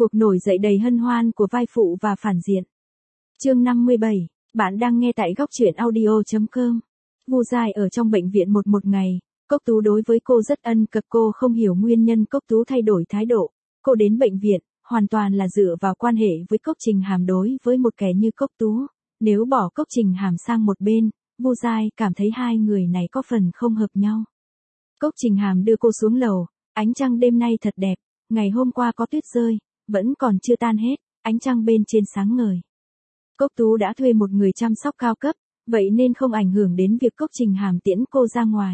Cuộc nổi dậy đầy hân hoan của vai phụ và phản diện. Chương 57, bạn đang nghe tại góc truyện audio.com. Vu Giai ở trong bệnh viện một ngày, Cốc Tú đối với cô rất ân cần, cô không hiểu nguyên nhân Cốc Tú thay đổi thái độ. Cô đến bệnh viện, hoàn toàn là dựa vào quan hệ với Cốc Trình Hàm. Đối với một kẻ như Cốc Tú, nếu bỏ Cốc Trình Hàm sang một bên, Vu Giai cảm thấy hai người này có phần không hợp nhau. Cốc Trình Hàm đưa cô xuống lầu, ánh trăng đêm nay thật đẹp, ngày hôm qua có tuyết rơi, vẫn còn chưa tan hết, ánh trăng bên trên sáng ngời. Cốc Tú đã thuê một người chăm sóc cao cấp, vậy nên không ảnh hưởng đến việc Cốc Trình Hàm tiễn cô ra ngoài.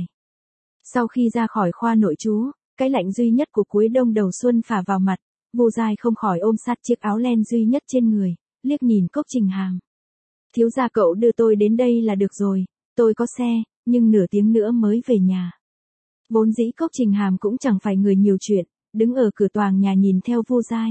Sau khi ra khỏi khoa nội trú, cái lạnh duy nhất của cuối đông đầu xuân phả vào mặt, Vu Giai không khỏi ôm sát chiếc áo len duy nhất trên người, liếc nhìn Cốc Trình Hàm. Thiếu gia cậu đưa tôi đến đây là được rồi, tôi có xe, nhưng nửa tiếng nữa mới về nhà. Vốn dĩ Cốc Trình Hàm cũng chẳng phải người nhiều chuyện, đứng ở cửa tòa nhà nhìn theo Vu Giai.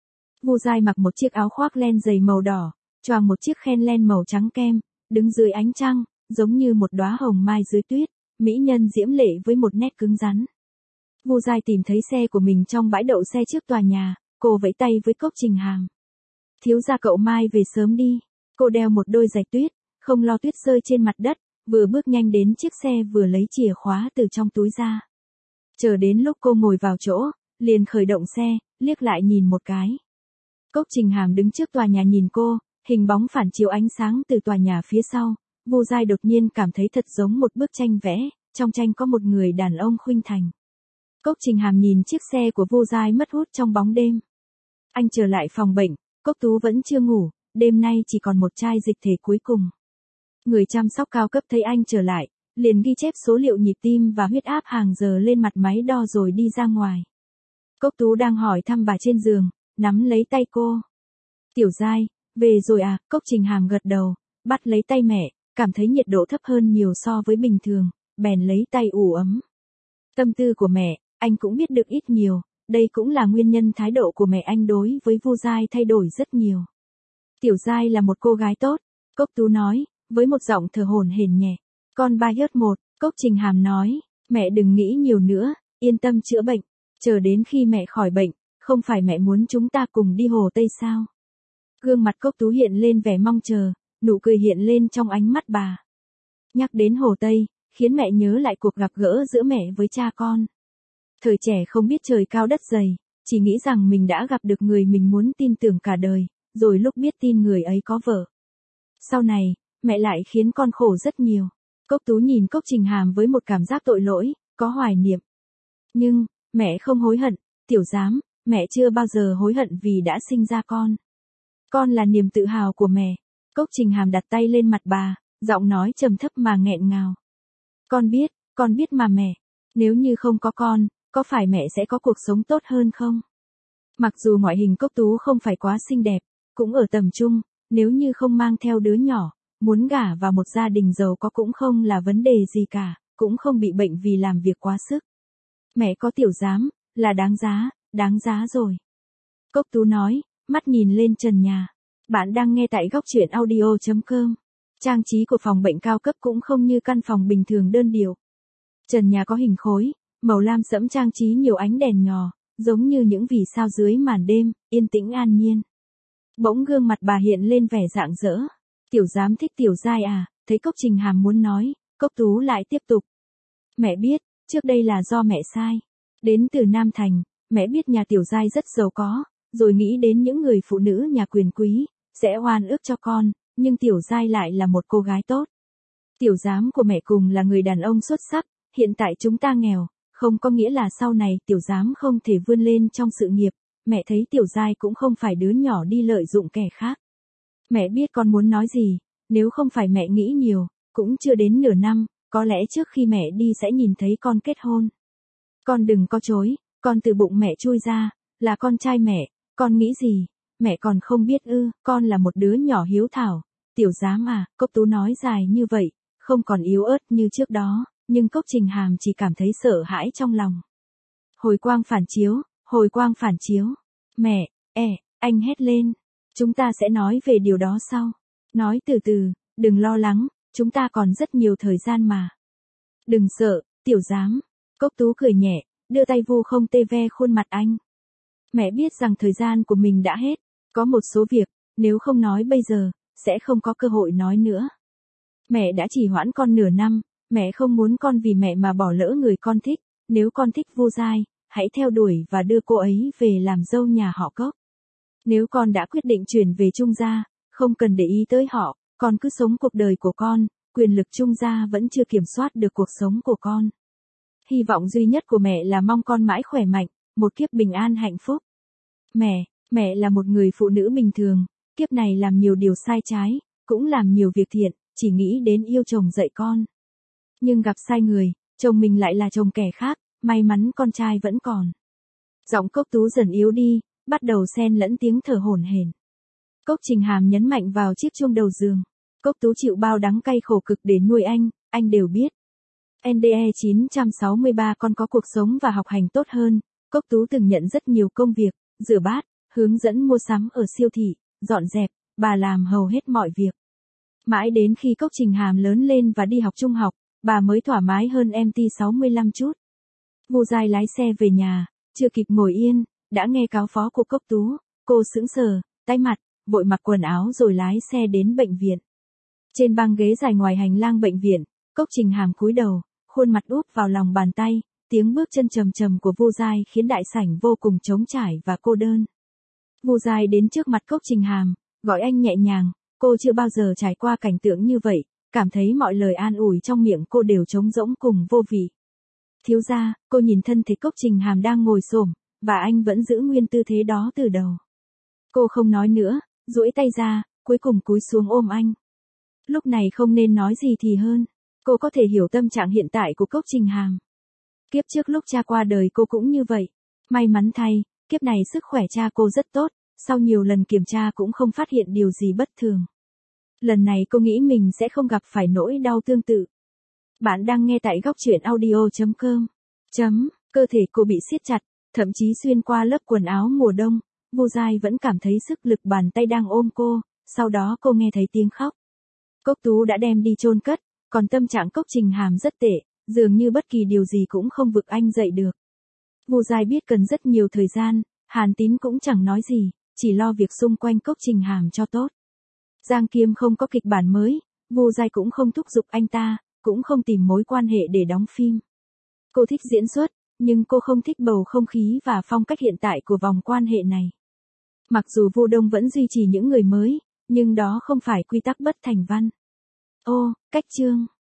Vu Giai mặc một chiếc áo khoác len dày màu đỏ, choàng một chiếc khen len màu trắng kem, đứng dưới ánh trăng, giống như một đóa hồng mai dưới tuyết, mỹ nhân diễm lệ với một nét cứng rắn. Vu Giai tìm thấy xe của mình trong bãi đậu xe trước tòa nhà, cô vẫy tay với Cốc Trình Hàm. Thiếu gia cậu mai về sớm đi. Cô đeo một đôi giày tuyết, không lo tuyết rơi trên mặt đất, vừa bước nhanh đến chiếc xe vừa lấy chìa khóa từ trong túi ra. Chờ đến lúc cô ngồi vào chỗ, liền khởi động xe, liếc lại nhìn một cái. Cốc Trình Hàm đứng trước tòa nhà nhìn cô, hình bóng phản chiếu ánh sáng từ tòa nhà phía sau. Vu Giai đột nhiên cảm thấy thật giống một bức tranh vẽ, trong tranh có một người đàn ông khuynh thành. Cốc Trình Hàm nhìn chiếc xe của Vu Giai mất hút trong bóng đêm. Anh trở lại phòng bệnh, Cốc Tú vẫn chưa ngủ, đêm nay chỉ còn một chai dịch thể cuối cùng. Người chăm sóc cao cấp thấy anh trở lại, liền ghi chép số liệu nhịp tim và huyết áp hàng giờ lên mặt máy đo rồi đi ra ngoài. Cốc Tú đang hỏi thăm bà trên giường, nắm lấy tay cô. Tiểu Giai, về rồi à? Cốc Trình Hàm gật đầu, bắt lấy tay mẹ, cảm thấy nhiệt độ thấp hơn nhiều so với bình thường, bèn lấy tay ủ ấm. Tâm tư của mẹ, anh cũng biết được ít nhiều, đây cũng là nguyên nhân thái độ của mẹ anh đối với Vu Giai thay đổi rất nhiều. Tiểu Giai là một cô gái tốt, Cốc Tú nói, với một giọng thở hổn hển nhẹ. Con ba hớt một, Cốc Trình Hàm nói, mẹ đừng nghĩ nhiều nữa, yên tâm chữa bệnh, chờ đến khi mẹ khỏi bệnh, không phải mẹ muốn chúng ta cùng đi Hồ Tây sao? Gương mặt Cốc Tú hiện lên vẻ mong chờ, nụ cười hiện lên trong ánh mắt bà. Nhắc đến Hồ Tây, khiến mẹ nhớ lại cuộc gặp gỡ giữa mẹ với cha con. Thời trẻ không biết trời cao đất dày, chỉ nghĩ rằng mình đã gặp được người mình muốn tin tưởng cả đời, rồi lúc biết tin người ấy có vợ. Sau này, mẹ lại khiến con khổ rất nhiều. Cốc Tú nhìn Cốc Trình Hàm với một cảm giác tội lỗi, có hoài niệm. Nhưng, mẹ không hối hận, tiểu giám, mẹ chưa bao giờ hối hận vì đã sinh ra con. Con là niềm tự hào của mẹ. Cốc Trình Hàm đặt tay lên mặt bà, giọng nói trầm thấp mà nghẹn ngào. Con biết mà mẹ, nếu như không có con, có phải mẹ sẽ có cuộc sống tốt hơn không? Mặc dù ngoại hình Cốc Tú không phải quá xinh đẹp, cũng ở tầm trung, nếu như không mang theo đứa nhỏ, muốn gả vào một gia đình giàu có cũng không là vấn đề gì cả, cũng không bị bệnh vì làm việc quá sức. Mẹ có tiểu giám, là đáng giá rồi. Cốc Tú nói, mắt nhìn lên trần nhà. Bạn đang nghe tại góc truyện audio.com. Trang trí của phòng bệnh cao cấp cũng không như căn phòng bình thường đơn điệu. Trần nhà có hình khối, màu lam sẫm trang trí nhiều ánh đèn nhỏ, giống như những vì sao dưới màn đêm, yên tĩnh an nhiên. Bỗng gương mặt bà hiện lên vẻ rạng rỡ. Tiểu giám thích Tiểu Giai à? Thấy Cốc Trình Hàm muốn nói, Cốc Tú lại tiếp tục. Mẹ biết, trước đây là do mẹ sai. Đến từ Nam Thành, mẹ biết nhà Tiểu Giai rất giàu có, rồi nghĩ đến những người phụ nữ nhà quyền quý, sẽ oan ức cho con, nhưng Tiểu Giai lại là một cô gái tốt. Tiểu giám của mẹ cùng là người đàn ông xuất sắc, hiện tại chúng ta nghèo, không có nghĩa là sau này Tiểu giám không thể vươn lên trong sự nghiệp, mẹ thấy Tiểu Giai cũng không phải đứa nhỏ đi lợi dụng kẻ khác. Mẹ biết con muốn nói gì, nếu không phải mẹ nghĩ nhiều, cũng chưa đến nửa năm, có lẽ trước khi mẹ đi sẽ nhìn thấy con kết hôn. Con đừng có chối, con từ bụng mẹ chui ra, là con trai mẹ, con nghĩ gì, mẹ còn không biết ư? Con là một đứa nhỏ hiếu thảo, Tiểu giám à? Cốc Tú nói dài như vậy, không còn yếu ớt như trước đó, nhưng Cốc Trình Hàm chỉ cảm thấy sợ hãi trong lòng. Hồi quang phản chiếu, mẹ, anh hét lên, chúng ta sẽ nói về điều đó sau. Nói từ từ, đừng lo lắng, chúng ta còn rất nhiều thời gian mà. Đừng sợ, tiểu giám. Cốc Tú cười nhẹ, đưa tay vu không tê ve khuôn mặt anh. Mẹ biết rằng thời gian của mình đã hết, có một số việc, nếu không nói bây giờ, sẽ không có cơ hội nói nữa. Mẹ đã trì hoãn con nửa năm, mẹ không muốn con vì mẹ mà bỏ lỡ người con thích, nếu con thích Vu Giai, hãy theo đuổi và đưa cô ấy về làm dâu nhà họ Cốc. Nếu con đã quyết định chuyển về Trung gia, không cần để ý tới họ, con cứ sống cuộc đời của con, quyền lực Trung gia vẫn chưa kiểm soát được cuộc sống của con. Hy vọng duy nhất của mẹ là mong con mãi khỏe mạnh, một kiếp bình an hạnh phúc. Mẹ là một người phụ nữ bình thường, kiếp này làm nhiều điều sai trái, cũng làm nhiều việc thiện, chỉ nghĩ đến yêu chồng dạy con. Nhưng gặp sai người, chồng mình lại là chồng kẻ khác, may mắn con trai vẫn còn. Giọng Cốc Tú dần yếu đi, bắt đầu xen lẫn tiếng thở hổn hển. Cốc Trình Hàm nhấn mạnh vào chiếc chuông đầu giường. Cốc Tú chịu bao đắng cay khổ cực để nuôi anh đều biết. NDE 963 con có cuộc sống và học hành tốt hơn. Cốc Tú từng nhận rất nhiều công việc, rửa bát, hướng dẫn mua sắm ở siêu thị, dọn dẹp, bà làm hầu hết mọi việc. Mãi đến khi Cốc Trình Hàm lớn lên và đi học trung học, bà mới thoải mái hơn MT65 chút. Vu Giai lái xe về nhà, chưa kịp ngồi yên, đã nghe cáo phó của Cốc Tú, cô sững sờ, tái mặt, vội mặc quần áo rồi lái xe đến bệnh viện. Trên băng ghế dài ngoài hành lang bệnh viện, Cốc Trình Hàm cúi đầu, khuôn mặt úp vào lòng bàn tay, tiếng bước chân trầm trầm của Vu Giai khiến đại sảnh vô cùng trống trải và cô đơn. Vu Giai đến trước mặt Cốc Trình Hàm, gọi anh nhẹ nhàng, cô chưa bao giờ trải qua cảnh tượng như vậy, cảm thấy mọi lời an ủi trong miệng cô đều trống rỗng cùng vô vị. Thiếu gia, cô nhìn thân thể Cốc Trình Hàm đang ngồi xổm, và anh vẫn giữ nguyên tư thế đó từ đầu. Cô không nói nữa, duỗi tay ra, cuối cùng cúi xuống ôm anh. Lúc này không nên nói gì thì hơn. Cô có thể hiểu tâm trạng hiện tại của Cốc Trình Hàm. Kiếp trước lúc cha qua đời cô cũng như vậy. May mắn thay, kiếp này sức khỏe cha cô rất tốt, sau nhiều lần kiểm tra cũng không phát hiện điều gì bất thường. Lần này cô nghĩ mình sẽ không gặp phải nỗi đau tương tự. Bạn đang nghe tại góc truyện audio.com. Cơ thể cô bị siết chặt, thậm chí xuyên qua lớp quần áo mùa đông, Vu Giai vẫn cảm thấy sức lực bàn tay đang ôm cô, sau đó cô nghe thấy tiếng khóc. Cốc Tú đã đem đi chôn cất, còn tâm trạng Cốc Trình Hàm rất tệ, dường như bất kỳ điều gì cũng không vực anh dậy được. Vu Giai biết cần rất nhiều thời gian, Hàn Tín cũng chẳng nói gì, chỉ lo việc xung quanh Cốc Trình Hàm cho tốt. Giang Kiêm không có kịch bản mới, Vu Giai cũng không thúc giục anh ta, cũng không tìm mối quan hệ để đóng phim. Cô thích diễn xuất, nhưng cô không thích bầu không khí và phong cách hiện tại của vòng quan hệ này. Mặc dù Vu Đông vẫn duy trì những người mới, nhưng đó không phải quy tắc bất thành văn. Ô, cách chương.